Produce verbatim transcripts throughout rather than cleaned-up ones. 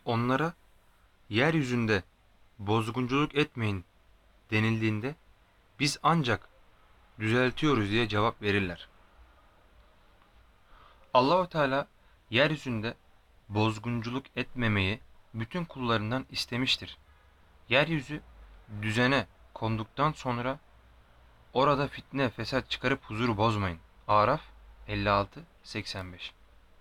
onlara yeryüzünde bozgunculuk etmeyin denildiğinde biz ancak düzeltiyoruz diye cevap verirler. Allahu Teala yeryüzünde bozgunculuk etmemeyi bütün kullarından istemiştir. Yeryüzü düzene konduktan sonra orada fitne, fesat çıkarıp huzuru bozmayın. Araf elli altı seksen beş.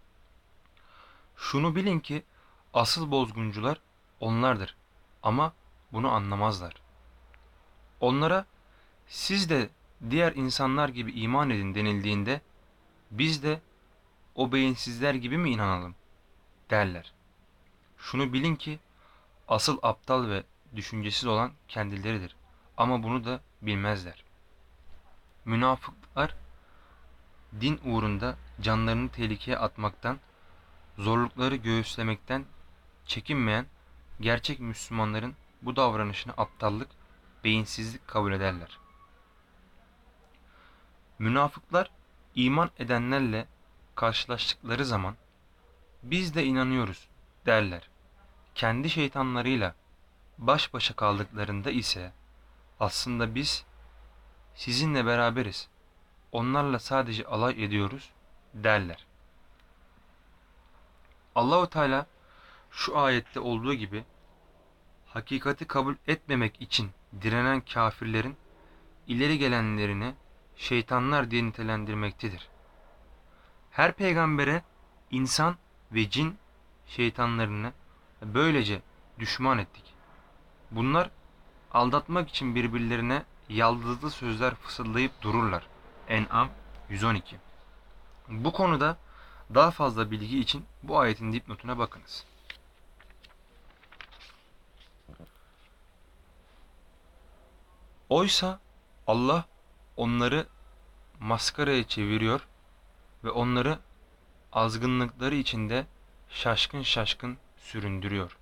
Şunu bilin ki asıl bozguncular onlardır ama bunu anlamazlar. Onlara siz de diğer insanlar gibi iman edin denildiğinde biz de o beyinsizler gibi mi inanalım derler. Şunu bilin ki asıl aptal ve düşüncesiz olan kendileridir ama bunu da bilmezler. Münafıklar din uğrunda canlarını tehlikeye atmaktan, zorlukları göğüslemekten çekinmeyen gerçek Müslümanların bu davranışını aptallık, beyinsizlik kabul ederler. Münafıklar iman edenlerle karşılaştıkları zaman biz de inanıyoruz derler. Kendi şeytanlarıyla baş başa kaldıklarında ise aslında biz sizinle beraberiz, onlarla sadece alay ediyoruz derler. Allahu Teala şu ayette olduğu gibi hakikati kabul etmemek için direnen kafirlerin ileri gelenlerini şeytanlar diye nitelendirmektedir. Her peygambere insan ve cin şeytanlarını böylece düşman ettik. Bunlar aldatmak için birbirlerine yaldızlı sözler fısıldayıp dururlar. En'am yüz on iki. Bu konuda daha fazla bilgi için bu ayetin dipnotuna bakınız. Oysa Allah onları maskaraya çeviriyor ve onları azgınlıkları içinde şaşkın şaşkın süründürüyor.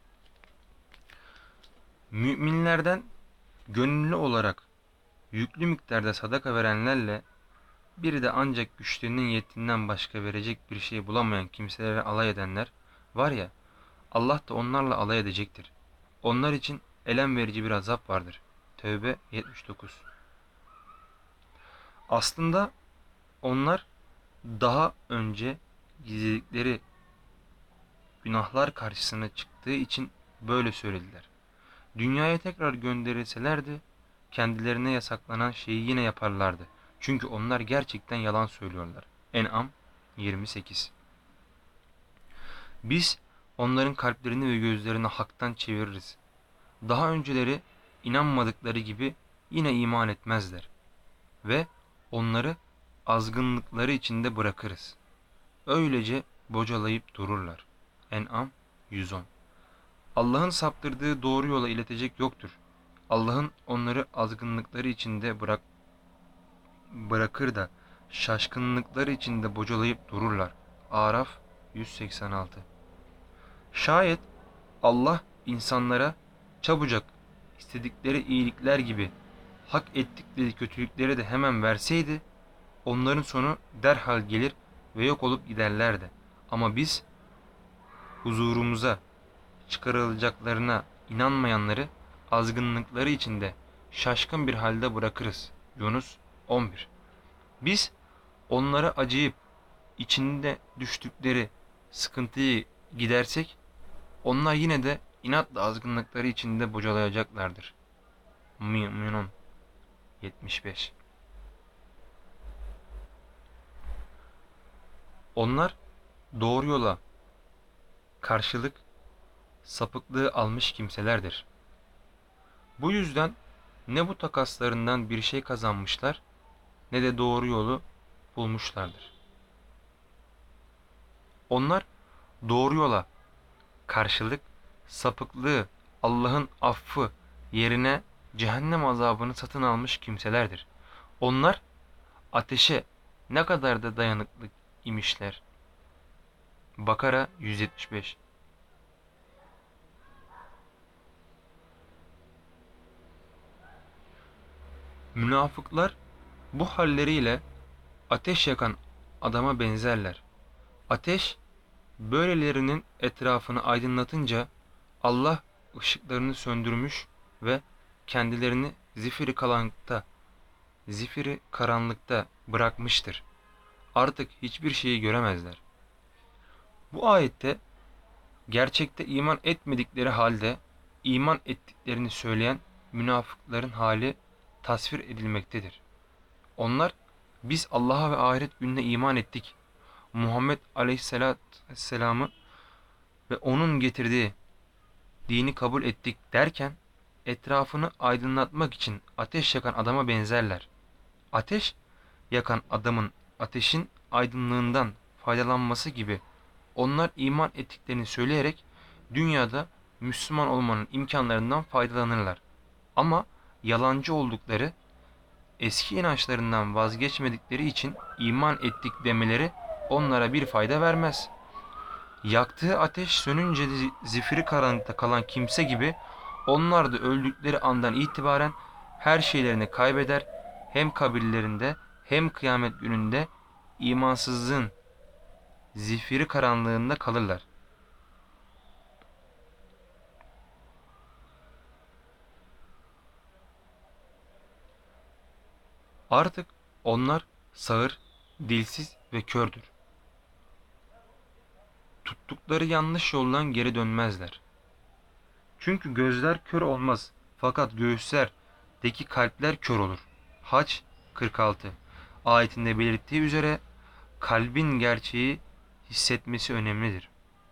Müminlerden gönüllü olarak yüklü miktarda sadaka verenlerle bir de ancak güçlerinin yettiğinden başka verecek bir şey bulamayan kimselere alay edenler var ya, Allah da onlarla alay edecektir. Onlar için elem verici bir azap vardır. Tevbe yetmiş dokuz. Aslında onlar daha önce gizledikleri günahlar karşısına çıktığı için böyle söylediler. Dünyaya tekrar gönderilselerdi kendilerine yasaklanan şeyi yine yaparlardı. Çünkü onlar gerçekten yalan söylüyorlar. En'am yirmi sekiz. Biz onların kalplerini ve gözlerini haktan çeviririz. Daha önceleri inanmadıkları gibi yine iman etmezler. Ve onları azgınlıkları içinde bırakırız. Öylece bocalayıp dururlar. En'am yüz on. Allah'ın saptırdığı doğru yola iletecek yoktur. Allah'ın onları azgınlıkları içinde bırak bırakır da şaşkınlıkları içinde bocalayıp dururlar. Araf yüz seksen altı. Şayet Allah insanlara çabucak istedikleri iyilikler gibi hak ettikleri kötülükleri de hemen verseydi, onların sonu derhal gelir ve yok olup giderlerdi. Ama biz huzurumuza çıkarılacaklarına inanmayanları azgınlıkları içinde şaşkın bir halde bırakırız. Yunus on bir. Biz onlara acıyıp içinde düştükleri sıkıntıyı gidersek onlar yine de inatla azgınlıkları içinde bocalayacaklardır. Mü'minun yetmiş beş. Onlar doğru yola karşılık sapıklığı almış kimselerdir. Bu yüzden ne bu takaslarından bir şey kazanmışlar ne de doğru yolu bulmuşlardır. Onlar doğru yola karşılık sapıklığı, Allah'ın affı yerine cehennem azabını satın almış kimselerdir. Onlar ateşe ne kadar da dayanıklı imişler. Bakara yüz yetmiş beş. Münafıklar bu halleriyle ateş yakan adama benzerler. Ateş Böylelerinin etrafını aydınlatınca Allah ışıklarını söndürmüş ve kendilerini zifiri karanlıkta, zifiri karanlıkta bırakmıştır. Artık hiçbir şeyi göremezler. Bu ayette gerçekte iman etmedikleri halde iman ettiklerini söyleyen münafıkların hali tasvir edilmektedir. Onlar biz Allah'a ve ahiret gününe iman ettik. Muhammed Aleyhisselatü Vesselam'ı ve onun getirdiği dini kabul ettik derken etrafını aydınlatmak için ateş yakan adama benzerler. Ateş yakan adamın ateşin aydınlığından faydalanması gibi onlar iman ettiklerini söyleyerek dünyada Müslüman olmanın imkanlarından faydalanırlar. Ama yalancı oldukları, eski inançlarından vazgeçmedikleri için iman ettik demeleri onlara bir fayda vermez. Yaktığı ateş sönünce zifiri karanlıkta kalan kimse gibi onlar da öldükleri andan itibaren her şeylerini kaybeder, hem kabirlerinde hem kıyamet gününde imansızlığın zifiri karanlığında kalırlar. Artık onlar sağır, dilsiz ve kördür. Tuttukları yanlış yoldan geri dönmezler. Çünkü gözler kör olmaz, fakat göğüslerdeki kalpler kör olur. Hac kırk altı ayetinde belirttiği üzere kalbin gerçeği hissetmesi önemlidir.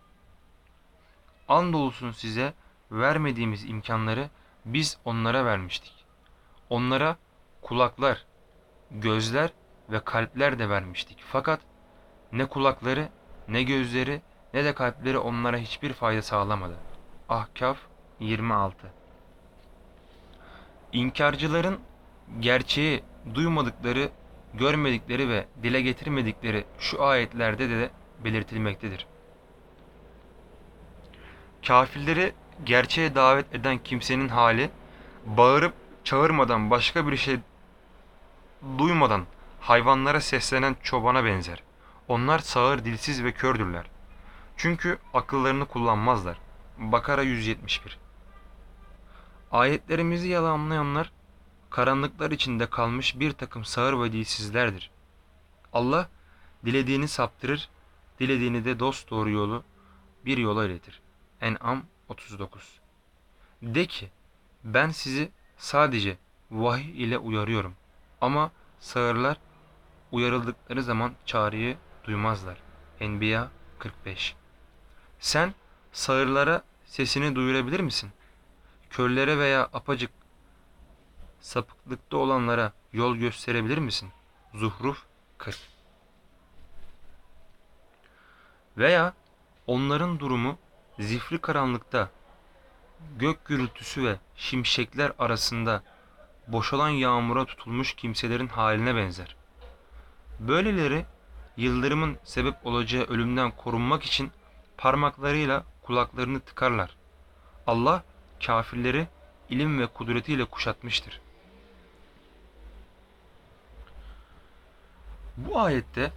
Andolsun size vermediğimiz imkanları biz onlara vermiştik. Onlara kulaklar, gözler ve kalpler de vermiştik. Fakat ne kulakları, ne gözleri, ne de kalpleri onlara hiçbir fayda sağlamadı. Ahkaf yirmi altı. İnkarcıların gerçeği duymadıkları, görmedikleri ve dile getirmedikleri şu ayetlerde de belirtilmektedir. Kafirleri gerçeğe davet eden kimsenin hali, bağırıp çağırmadan, başka bir şey duymadan hayvanlara seslenen çobana benzer. Onlar sağır, dilsiz ve kördürler. Çünkü akıllarını kullanmazlar. Bakara yüz yetmiş bir. Ayetlerimizi yalanlayanlar, karanlıklar içinde kalmış bir takım sağır ve dilsizlerdir. Allah, dilediğini saptırır, dilediğini de dosdoğru yolu bir yola iletir. En'am otuz dokuz. De ki, ben sizi sadece vahiy ile uyarıyorum. Ama sağırlar uyarıldıkları zaman çağrıyı duymazlar. Enbiya kırk beş. Sen sağırlara sesini duyurabilir misin? Körlere veya apacık sapıklıkta olanlara yol gösterebilir misin? Zuhruf kırk. Veya onların durumu zifri karanlıkta, gök gürültüsü ve şimşekler arasında boşalan yağmura tutulmuş kimselerin haline benzer. Böyleleri yıldırımın sebep olacağı ölümden korunmak için parmaklarıyla kulaklarını tıkarlar. Allah kafirleri ilim ve kudretiyle kuşatmıştır. Bu ayette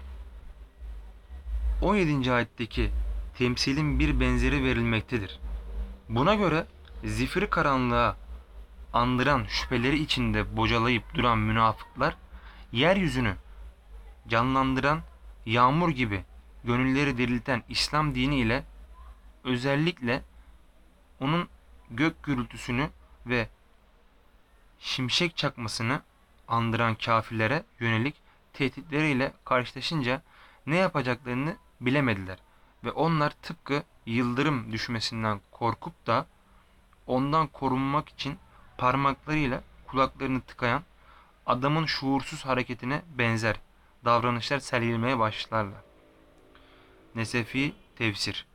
on yedinci ayetteki temsilin bir benzeri verilmektedir. Buna göre zifiri karanlığa andıran şüpheleri içinde bocalayıp duran münafıklar, yeryüzünü canlandıran yağmur gibi gönülleri dirilten İslam dini ile özellikle onun gök gürültüsünü ve şimşek çakmasını andıran kafirlere yönelik tehditleriyle karşılaşınca ne yapacaklarını bilemediler ve onlar tıpkı yıldırım düşmesinden korkup da ondan korunmak için parmaklarıyla kulaklarını tıkayan adamın şuursuz hareketine benzer davranışlar sergilemeye başlarlar. Nesefi tefsir.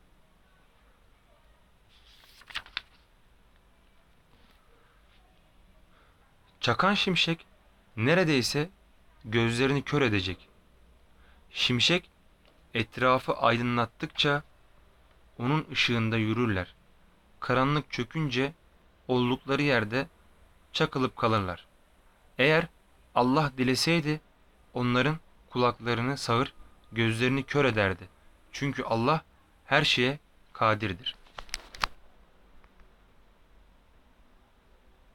Çakan şimşek neredeyse gözlerini kör edecek. Şimşek etrafı aydınlattıkça onun ışığında yürürler. Karanlık çökünce oldukları yerde çakılıp kalırlar. Eğer Allah dileseydi onların kulaklarını sağır, gözlerini kör ederdi. Çünkü Allah her şeye kadirdir.